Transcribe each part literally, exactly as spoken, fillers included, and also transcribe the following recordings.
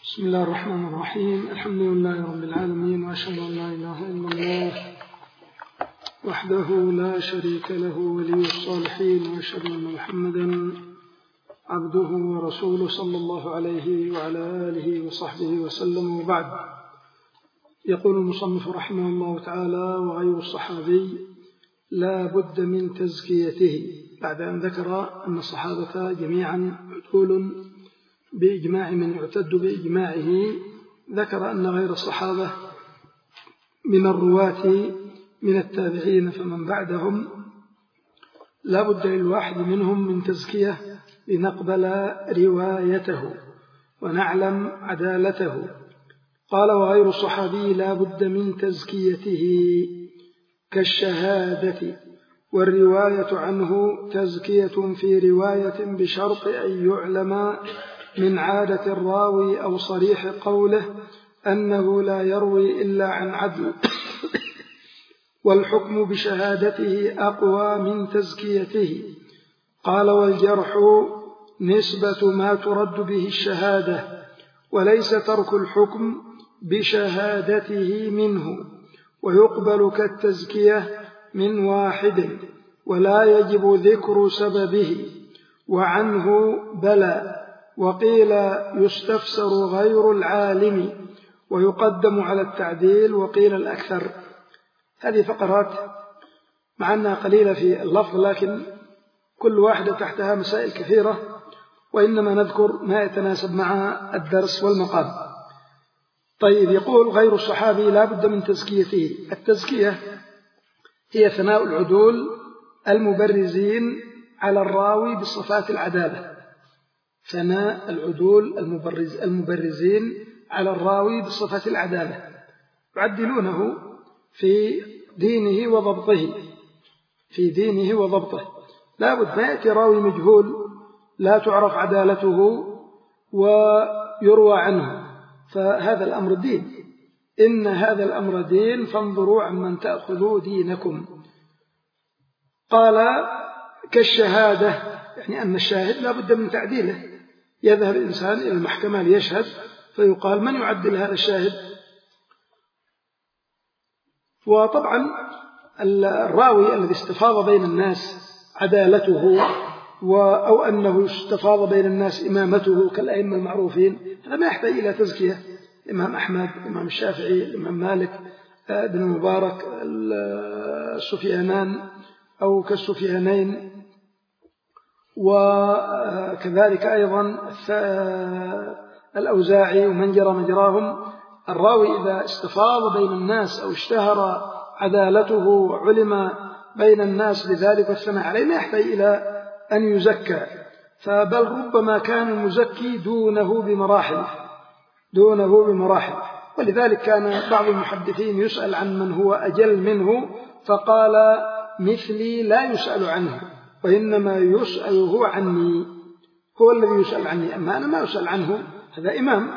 بسم الله الرحمن الرحيم. الحمد لله رب العالمين، وأشهد أن لا إله إلا الله وحده لا شريك له ولي الصالحين، وأشهد أن محمدا عبده ورسوله صلى الله عليه وعلى آله وصحبه وسلم. وبعد، يقول المصنف رحمه الله تعالى: وغير الصحابي لا بد من تزكيته، بعد أن ذكر أن الصحابة جميعا عدول بإجماع من يعتد بإجماعه، ذكر أن غير الصحابة من الرواة من التابعين فمن بعدهم لا بد للواحد منهم من تزكية لنقبل روايته ونعلم عدالته. قال: وغير الصحابي لا بد من تزكيته كالشهادة، والرواية عنه تزكية في رواية بشرط أن يعلم من عادة الراوي أو صريح قوله أنه لا يروي إلا عن عدل، والحكم بشهادته أقوى من تزكيته. قال: والجرح نسبة ما ترد به الشهادة، وليس ترك الحكم بشهادته منه، ويقبل كالتزكية من واحد، ولا يجب ذكر سببه، وعنه بلى، وقيل يستفسر غير العالم، ويقدم على التعديل، وقيل الأكثر. هذه فقرات مع أنها قليلة في اللفظ، لكن كل واحدة تحتها مسائل كثيرة، وإنما نذكر ما يتناسب مع الدرس والمقام. طيب، يقول: غير الصحابي لا بد من تزكيته. التزكية هي ثناء العدول المبرزين على الراوي بصفات العدالة، ثناء العدول المبرز المبرزين على الراوي بصفة العدالة، يعدلونه في دينه وضبطه في دينه وضبطه لا بد ما يأتي راوي مجهول لا تعرف عدالته ويروى عنه، فهذا الأمر دين. إن هذا الأمر دين، فانظروا عمن تأخذوا دينكم. قال: كالشهادة، يعني أن الشاهد لا بد من تعديله. يذهب الإنسان إلى المحكمة ليشهد، فيقال: من يعدل هذا الشاهد؟ وطبعا الراوي الذي استفاض بين الناس عدالته أو أنه استفاض بين الناس إمامته كالأئمة المعروفين، هذا ما يحتاج إلى تزكية. الإمام أحمد، الإمام الشافعي، الإمام مالك بن المبارك، السفيانان أو كالسفيانين، وكذلك أيضا الأوزاعي ومن جرى مجراهم. الراوي إذا استفاض بين الناس أو اشتهر عدالته وعلم بين الناس بذلك والثناء عليه، ما يحتاج إلى أن يزكى، فبل ربما كان المزكي دونه بمراحل دونه بمراحل ولذلك كان بعض المحدثين يسأل عن من هو أجل منه، فقال: مثلي لا يسأل عنه، وإنما يسأل هو عني، هو الذي يسأل عني، أما أنا ما يسأل عنه، هذا إمام.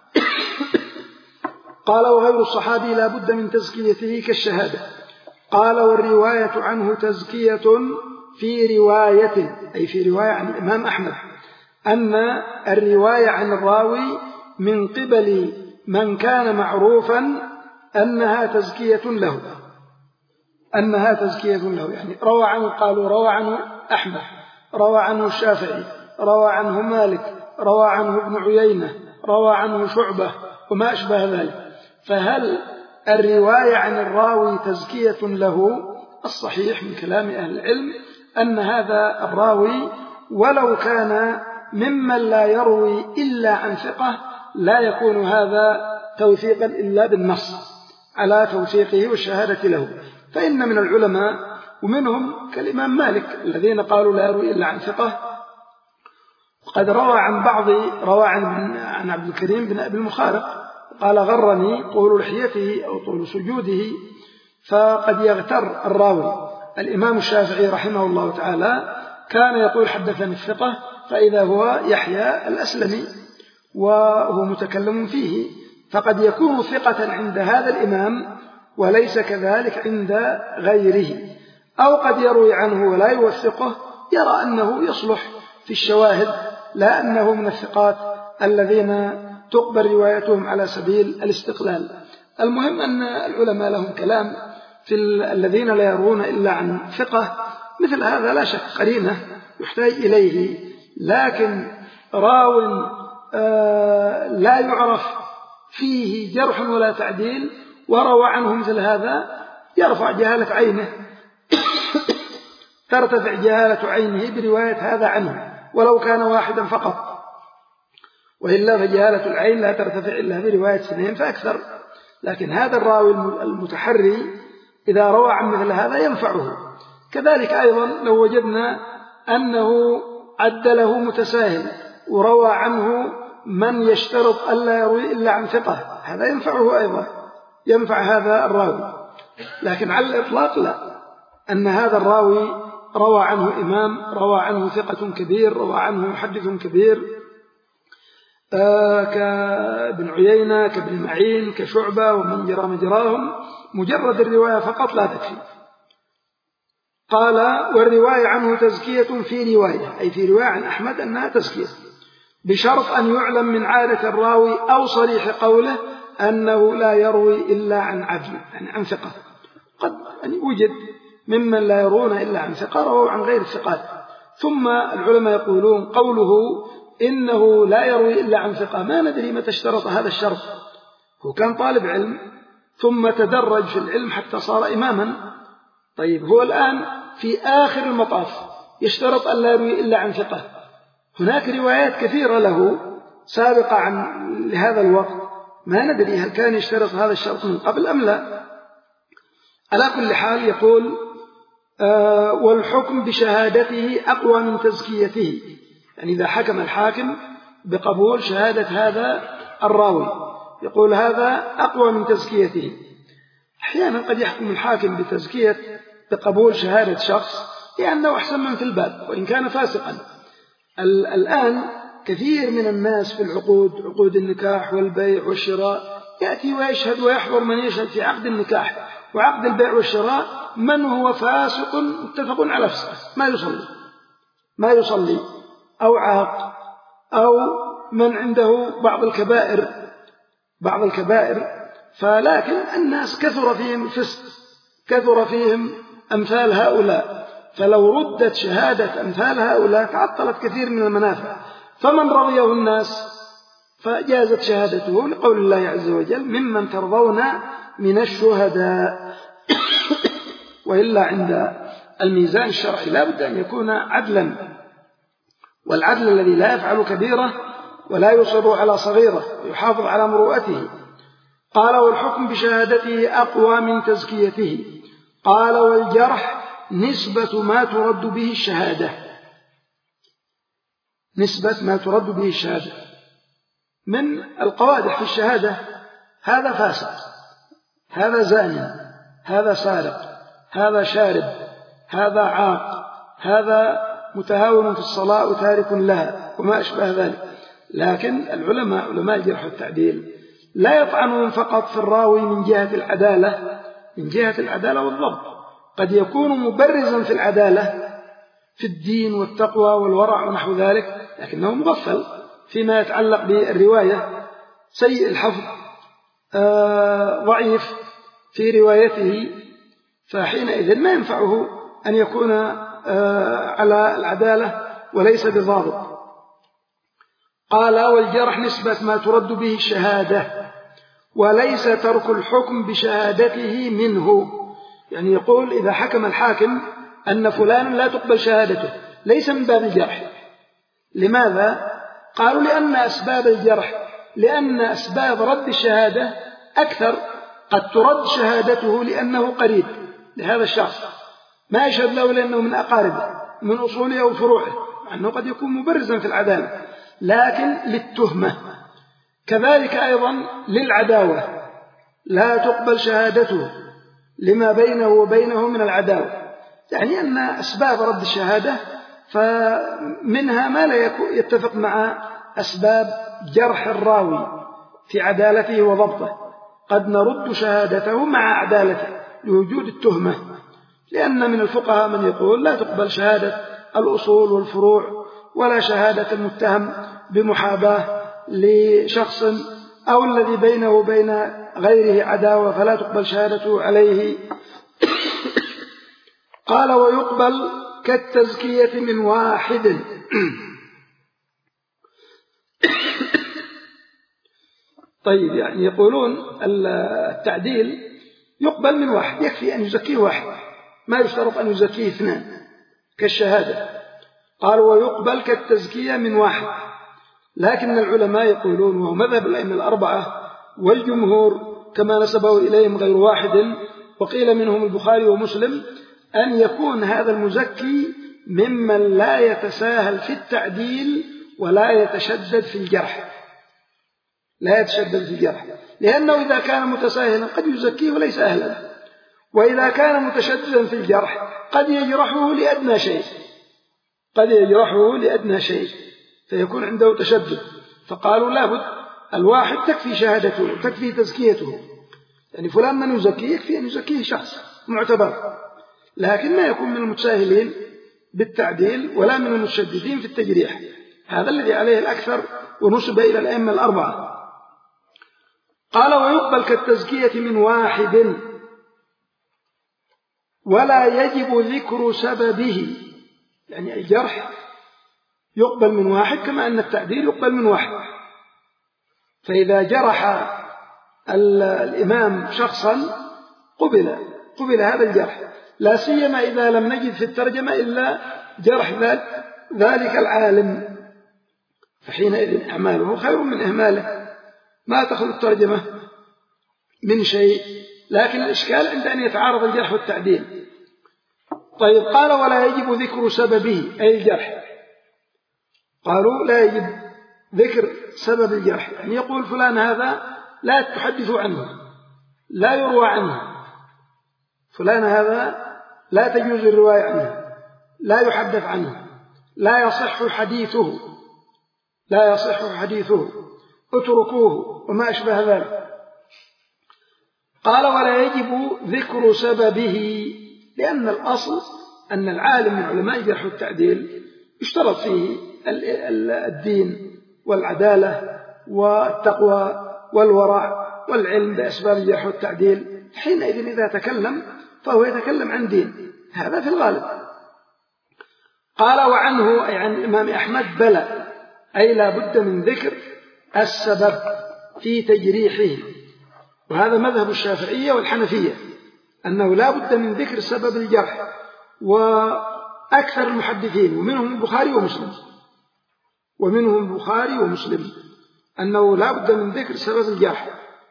قال: وغير الصحابي لا بد من تزكيته كالشهادة. قال: والرواية عنه تزكية في رواية، أي في رواية عن الإمام أحمد، أن الرواية عن الراوي من قبل من كان معروفا أنها تزكية له أنها تزكية له يعني روى عنه، قالوا روى عنه أحمد، روى عنه الشافعي، روى عنه مالك، روى عنه ابن عيينة، روى عنه شعبة، وما أشبه ذلك. فهل الرواية عن الراوي تزكية له؟ الصحيح من كلام أهل العلم أن هذا الراوي ولو كان ممن لا يروي إلا عن ثقة، لا يكون هذا توثيقا إلا بالنص على توثيقه والشهادة له. فإن من العلماء ومنهم كالإمام مالك الذين قالوا لا يروي إلا عن ثقة، قد روى عن بعض روى عن عبد الكريم بن أبي المخارق قال: غرني طول لحيته أو طول سجوده، فقد يغتر الراوي. الإمام الشافعي رحمه الله تعالى كان يقول: حدثني الثقة، فإذا هو يحيى الأسلمي وهو متكلم فيه، فقد يكون ثقة عند هذا الإمام وليس كذلك عند غيره، أو قد يروي عنه ولا يوثقه، يرى أنه يصلح في الشواهد، لا أنه من الثقات الذين تقبل روايتهم على سبيل الاستقلال. المهم أن العلماء لهم كلام في الذين لا يروون إلا عن ثقة، مثل هذا لا شك قرينة يحتاج إليه، لكن راو لا يعرف فيه جرح ولا تعديل وروى عنه مثل هذا يرفع جهالة عينه ترتفع جهالة عينه برواية هذا عنه ولو كان واحدا فقط، وإلا فجهالة العين لا ترتفع إلا برواية اثنين فأكثر. لكن هذا الراوي المتحري إذا روى عن مثل هذا ينفعه. كذلك أيضا لو وجدنا أنه عدله متساهل وروى عنه من يشترط ألا يروي إلا عن ثقة، هذا ينفعه أيضا، ينفع هذا الراوي. لكن على الإطلاق لا، أن هذا الراوي روى عنه إمام، روى عنه ثقة كبير، روى عنه محدث كبير آه كابن عيينة كابن معين كشعبة ومن جرى مجراهم، مجرد الرواية فقط لا تكفي. قال والرواية عنه تزكية في رواية، أي في رواية عن أحمد أنها تزكية، بشرط أن يعلم من عادة الراوي أو صريح قوله أنه لا يروي إلا عن عدل، يعني عن ثقة. قد يعني وجد ممن لا يرون إلا عن ثقة رووا عن غير الثقات. ثم العلماء يقولون قوله إنه لا يروي إلا عن ثقة، ما ندري متى اشترط هذا الشرط. هو كان طالب علم ثم تدرج في العلم حتى صار إماما. طيب هو الآن في آخر المطاف يشترط أن لا يروي إلا عن ثقة. هناك روايات كثيرة له سابقة عن لهذا الوقت، ما ندري هل كان يشترط هذا الشرط من قبل أم لا. على كل حال يقول آه والحكم بشهادته أقوى من تزكيته، يعني إذا حكم الحاكم بقبول شهادة هذا الراوي يقول هذا أقوى من تزكيته. أحيانا قد يحكم الحاكم بتزكية بقبول شهادة شخص لأنه أحسن من في الباب وإن كان فاسقا. الآن كثير من الناس في العقود، عقود النكاح والبيع والشراء، يأتي ويشهد ويحضر من يشهد في عقد النكاح وعقد البيع والشراء من هو فاسق متفق على فسقه، ما يصلي ما يصلي أو عاق أو من عنده بعض الكبائر بعض الكبائر فلكن الناس كثر فيهم الفسق، كثر فيهم أمثال هؤلاء، فلو ردت شهادة أمثال هؤلاء تعطلت كثير من المنافع. فمن رضيه الناس فجازت شهادته لقول الله عز وجل ممن ترضون من الشهداء. وإلا عند الميزان الشرعي لا بد أن يكون عدلا، والعدل الذي لا يفعل كبيرة ولا يصر على صغيرة ويحافظ على مروءته. قال والحكم بشهادته أقوى من تزكيته. قال والجرح نسبة ما ترد به الشهادة، نسبة ما ترد به الشهادة من القوادح في الشهادة، هذا فاسق، هذا زاني، هذا سارق، هذا شارب، هذا عاق، هذا متهاون في الصلاة وتارك لها وما أشبه ذلك. لكن العلماء علماء الجرح والتعديل لا يطعنون فقط في الراوي من جهة العدالة، من جهة العدالة والضبط، قد يكون مبرزا في العدالة في الدين والتقوى والورع ونحو ذلك، لكنه مغفل فيما يتعلق بالرواية، سيء الحفظ، آه ضعيف في روايته، فحينئذ ما ينفعه أن يكون آه على العدالة وليس بضابط. قال والجرح نسبة ما ترد به الشهادة وليس ترك الحكم بشهادته منه. يعني يقول إذا حكم الحاكم أن فلان لا تقبل شهادته ليس من باب الجرح. لماذا؟ قالوا لأن أسباب الجرح، لأن أسباب رد الشهادة أكثر، قد ترد شهادته لأنه قريب لهذا الشخص ما يشهد له لأنه من أقاربه من أصوله أو فروعه، مع أنه قد يكون مبرزا في العدالة، لكن للتهمة. كذلك أيضا للعداوة لا تقبل شهادته لما بينه وبينه من العداوة، يعني أن أسباب رد الشهادة فمنها ما لا يتفق مع أسباب جرح الراوي في عدالته وضبطه، قد نرد شهادته مع عدالته لوجود التهمة، لأن من الفقهاء من يقول لا تقبل شهادة الأصول والفروع ولا شهادة المتهم بمحاباة لشخص أو الذي بينه وبين غيره عداوة فلا تقبل شهادته عليه. قال ويقبل كالتزكية من واحد. طيب يعني يقولون التعديل يقبل من واحد، يكفي أن يزكيه واحد، ما يشترط أن يزكيه اثنان كالشهادة. قال ويقبل كالتزكية من واحد، لكن العلماء يقولون وهو مذهب الأئمة الأربعة والجمهور كما نسبه إليهم غير واحد وقيل منهم البخاري ومسلم أن يكون هذا المزكي ممن لا يتساهل في التعديل ولا يتشدد في الجرح، لا يتشدد في الجرح، لأنه إذا كان متساهلا قد يزكيه وليس أهلا، وإذا كان متشددا في الجرح قد يجرحه لأدنى شيء قد يجرحه لأدنى شيء فيكون عنده تشدد. فقالوا لابد الواحد تكفي شهادته تكفي تزكيته، يعني فلان من يزكيه يكفي أن يزكيه شخص معتبر، لكن ما يكون من المتساهلين بالتعديل ولا من المتشددين في التجريح. هذا الذي عليه الأكثر ونسب إلى الأئمة الأربعة. قال ويقبل كالتزكية من واحد ولا يجب ذكر سببه، يعني الجرح يقبل من واحد كما أن التعديل يقبل من واحد. فإذا جرح الإمام شخصا قبل قبل هذا الجرح، لا سيما إذا لم نجد في الترجمة إلا جرح ذلك العالم، فحينئذ إعماله خير من إهماله، ما تخلو الترجمة من شيء. لكن الإشكال عند أن يتعارض الجرح والتعديل. طيب قال ولا يجب ذكر سببه أي الجرح. قالوا لا يجب ذكر سبب الجرح، يعني يقول فلان هذا لا تحدث عنه، لا يروى عنه، فلان هذا لا تجوز الرواية عنه، لا يحدث عنه، لا يصح حديثه لا يصح حديثه اتركوه وما أشبه ذلك. قال ولا يجب ذكر سببه، لأن الأصل أن العالم من علماء الجرح والتعديل يشترط فيه الدين والعدالة والتقوى والورع والعلم بأسباب الجرح والتعديل. حينئذ إذا تكلم فهو يتكلم عن دين، هذا في الغالب. قال وعنه أي عن الإمام أحمد بلى، أي لا بد من ذكر السبب في تجريحه، وهذا مذهب الشافعية والحنفية أنه لا بد من ذكر سبب الجرح، وأكثر المحدثين ومنهم البخاري ومسلم ومنهم البخاري ومسلم أنه لا بد من ذكر سبب الجرح.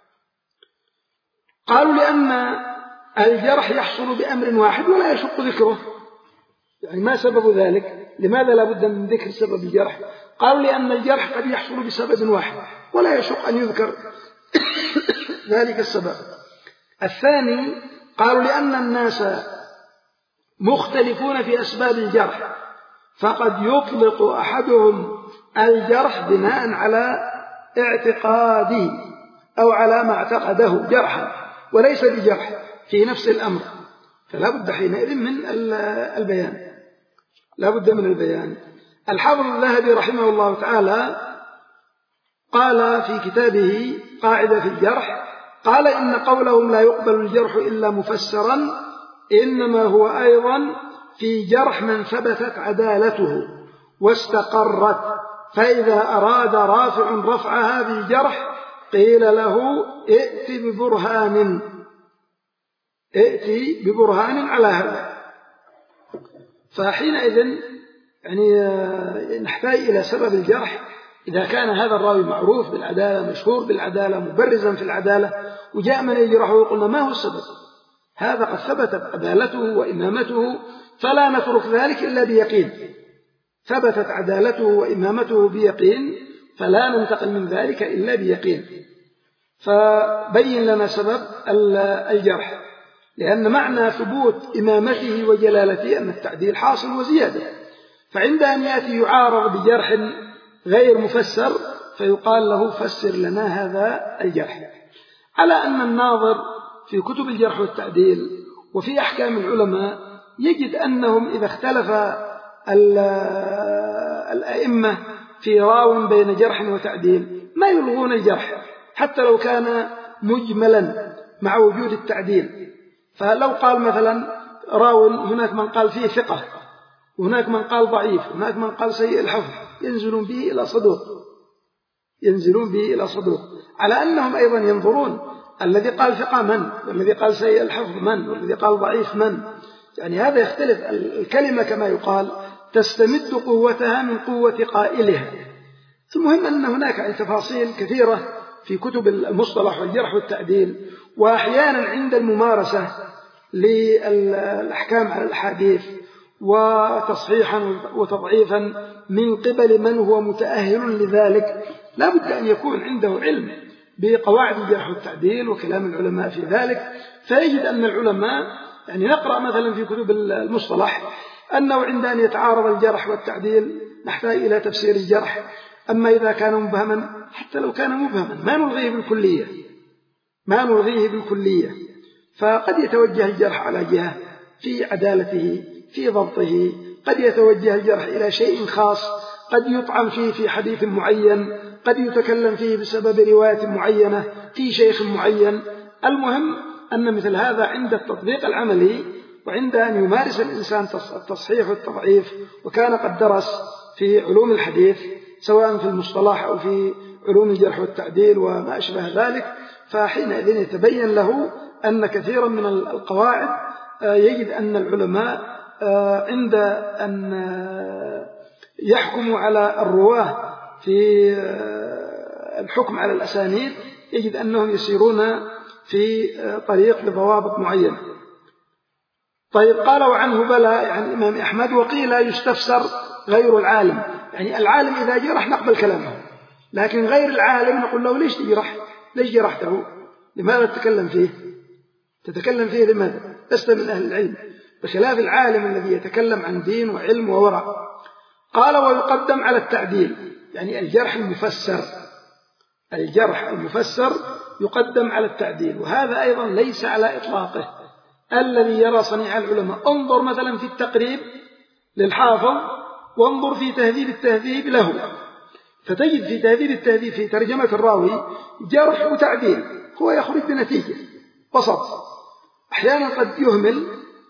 قالوا لأن الجرح يحصل بأمر واحد ولا يشق ذكره، يعني ما سبب ذلك؟ لماذا لا بد من ذكر سبب الجرح؟ قالوا لأن الجرح قد يحصل بسبب واحد ولا يشق أن يذكر ذلك السبب. الثاني قالوا لأن الناس مختلفون في أسباب الجرح، فقد يطلق أحدهم الجرح بناء على اعتقاده أو على ما اعتقده جرحا وليس بجرح في نفس الأمر، فلا بد حينئذ من البيان لا بد من البيان. الحافظ الذهبي رحمه الله تعالى قال في كتابه قاعدة في الجرح، قال إن قولهم لا يقبل الجرح إلا مفسرا إنما هو أيضا في جرح من ثبتت عدالته واستقرت، فإذا أراد رافع رفعها بالجرح قيل له ائت ببرهان ائت ببرهان على هذا. فحينئذ يعني نحتاج إلى سبب الجرح. إذا كان هذا الراوي معروف بالعدالة مشهور بالعدالة مبرزا في العدالة وجاء من يجرحه وقلنا ما هو السبب؟ هذا قد ثبتت عدالته وإمامته فلا نترك ذلك إلا بيقين، ثبتت عدالته وإمامته بيقين فلا ننتقل من ذلك إلا بيقين. فبين لنا سبب الجرح، لأن معنى ثبوت إمامته وجلالته أن التعديل حاصل وزيادة، فعند أن يأتي يعارض بجرح غير مفسر فيقال له فسر لنا هذا الجرح. على أن الناظر في كتب الجرح والتعديل وفي أحكام العلماء يجد أنهم إذا اختلف الأئمة في راو بين جرح وتعديل ما يلغون الجرح حتى لو كان مجملا مع وجود التعديل. فلو قال مثلا راو هناك من قال فيه ثقة وهناك من قال ضعيف وهناك من قال سيء الحفظ، ينزلون به إلى صدوق ينزلون به إلى صدوق على أنهم أيضا ينظرون الذي قال ثقة من، والذي قال سيء الحفظ من، والذي قال ضعيف من. يعني هذا يختلف. الكلمة كما يقال تستمد قوتها من قوة قائلها. المهم أن هناك تفاصيل كثيرة في كتب المصطلح والجرح والتعديل، وأحيانا عند الممارسة للأحكام على الأحاديث وتصحيحا وتضعيفا من قبل من هو متأهل لذلك لا بد أن يكون عنده علم بقواعد الجرح والتعديل وكلام العلماء في ذلك. فيجد أن العلماء يعني نقرأ مثلا في كتب المصطلح أنه عند أن يتعارض الجرح والتعديل نحتاج إلى تفسير الجرح. أما إذا كان مبهما حتى لو كان مبهما ما نلغيه بالكلية ما نلغيه بالكلية فقد يتوجه الجرح على جهة في عدالته في ضبطه، قد يتوجه الجرح إلى شيء خاص، قد يطعن فيه في حديث معين، قد يتكلم فيه بسبب رواية معينة في شيخ معين. المهم أن مثل هذا عند التطبيق العملي وعند أن يمارس الإنسان التصحيح والتضعيف وكان قد درس في علوم الحديث سواء في المصطلح أو في علوم الجرح والتعديل وما أشبه ذلك، فحينئذ يتبين له أن كثيرا من القواعد يجد أن العلماء عند أن يحكموا على الرواه في الحكم على الأسانيد يجد أنهم يسيرون في طريق بضوابط معينة. طيب قال وعنه بلى يعني الإمام أحمد وقيل يستفسر غير العالم، يعني العالم إذا جرح نقبل كلامه، لكن غير العالم نقول له ليش تجرح؟ ليش جرحته؟ لماذا تتكلم فيه؟ تتكلم فيه لماذا؟ لست من أهل العلم، بخلاف العالم الذي يتكلم عن دين وعلم وورع. قال ويقدم على التعديل، يعني الجرح المفسر الجرح المفسر يقدم على التعديل، وهذا أيضا ليس على إطلاقه. الذي يرى صنيع العلماء انظر مثلا في التقريب للحافظ وانظر في تهذيب التهذيب له، فتجد في تهذيب التهذيب في ترجمة الراوي جرح وتعديل، هو يخرج بنتيجة وسط. أحيانا قد يهمل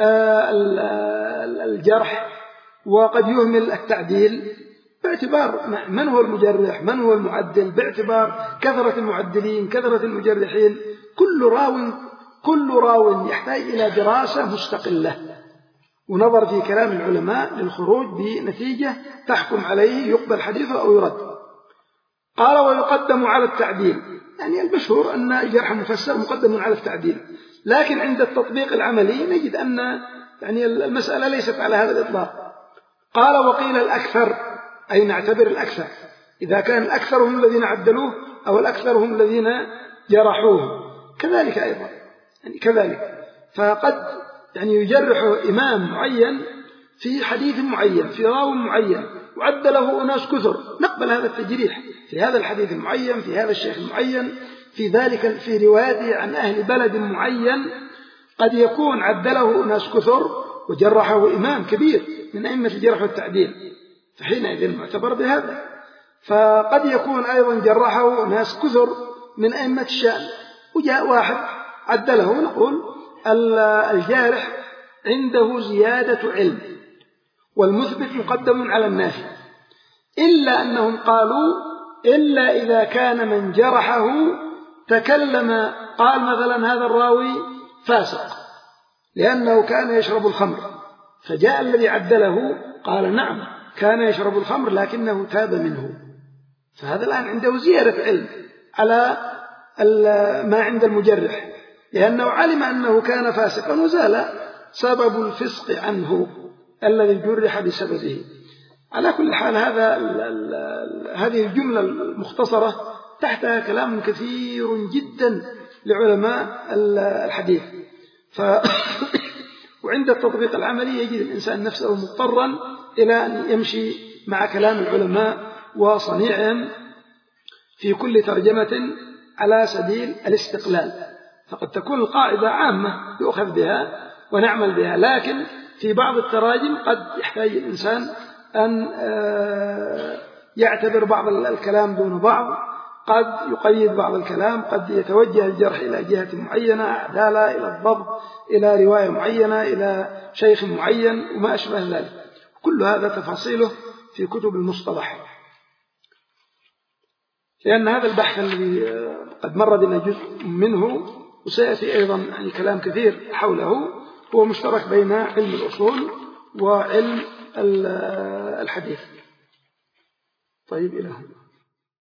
الجرح وقد يهمل التعديل باعتبار من هو المجرح من هو المعدل، باعتبار كثرة المعدلين كثرة المجرحين. كل راو كل راو يحتاج إلى دراسة مستقلة ونظر في كلام العلماء للخروج بنتيجة تحكم عليه يقبل حديثه أو يرد. قال ويقدم على التعديل، يعني المشهور أن الجرح المفسر مقدم على التعديل، لكن عند التطبيق العملي نجد أن يعني المسألة ليست على هذا الإطلاق. قال وقيل الأكثر، أي نعتبر الأكثر إذا كان الأكثر هم الذين عدلوه أو الأكثر هم الذين جرحوه كذلك أيضا، يعني كذلك. فقد يعني يجرح إمام معين في حديث معين في راو معين وعدله أناس كثر، نقبل هذا التجريح في هذا الحديث المعين في هذا الشيخ المعين في ذلك في روايته عن أهل بلد معين قد يكون عدله أناس كثر وجرحه إمام كبير من أئمة الجرح والتعديل، فحينئذ معتبر بهذا. فقد يكون أيضا جرحه ناس كثر من أئمة الشأن وجاء واحد عدله، نقول الجارح عنده زيادة علم والمثبت مقدم على النافي، إلا أنهم قالوا إلا إذا كان من جرحه تكلم قال مثلا هذا الراوي فاسق لأنه كان يشرب الخمر، فجاء الذي عدله قال نعم كان يشرب الخمر لكنه تاب منه، فهذا الآن عنده زيادة علم على ما عند المجرح لأنه علم أنه كان فاسقا وزال سبب الفسق عنه الذي جرح بسببه. على كل حال هذا هذه الجملة المختصرة تحتها كلام كثير جدا لعلماء الحديث. ف وعند التطبيق العملي يجد الإنسان نفسه مضطرا إلى أن يمشي مع كلام العلماء وصنيعهم في كل ترجمة على سبيل الاستقلال. فقد تكون القاعدة عامة يؤخذ بها ونعمل بها، لكن في بعض التراجم قد يحتاج الإنسان أن يعتبر بعض الكلام دون بعض قد يقيد بعض الكلام، قد يتوجه الجرح إلى جهة معينة، عدالة، إلى الضبط، إلى رواية معينة، إلى شيخ معين وما أشبه ذلك. كل هذا تفاصيله في كتب المصطلح، لأن هذا البحث الذي قد مر بنا جزء منه وسيأتي أيضا يعني كلام كثير حوله هو مشترك بين علم الأصول وعلم الحديث. طيب إلى هنا.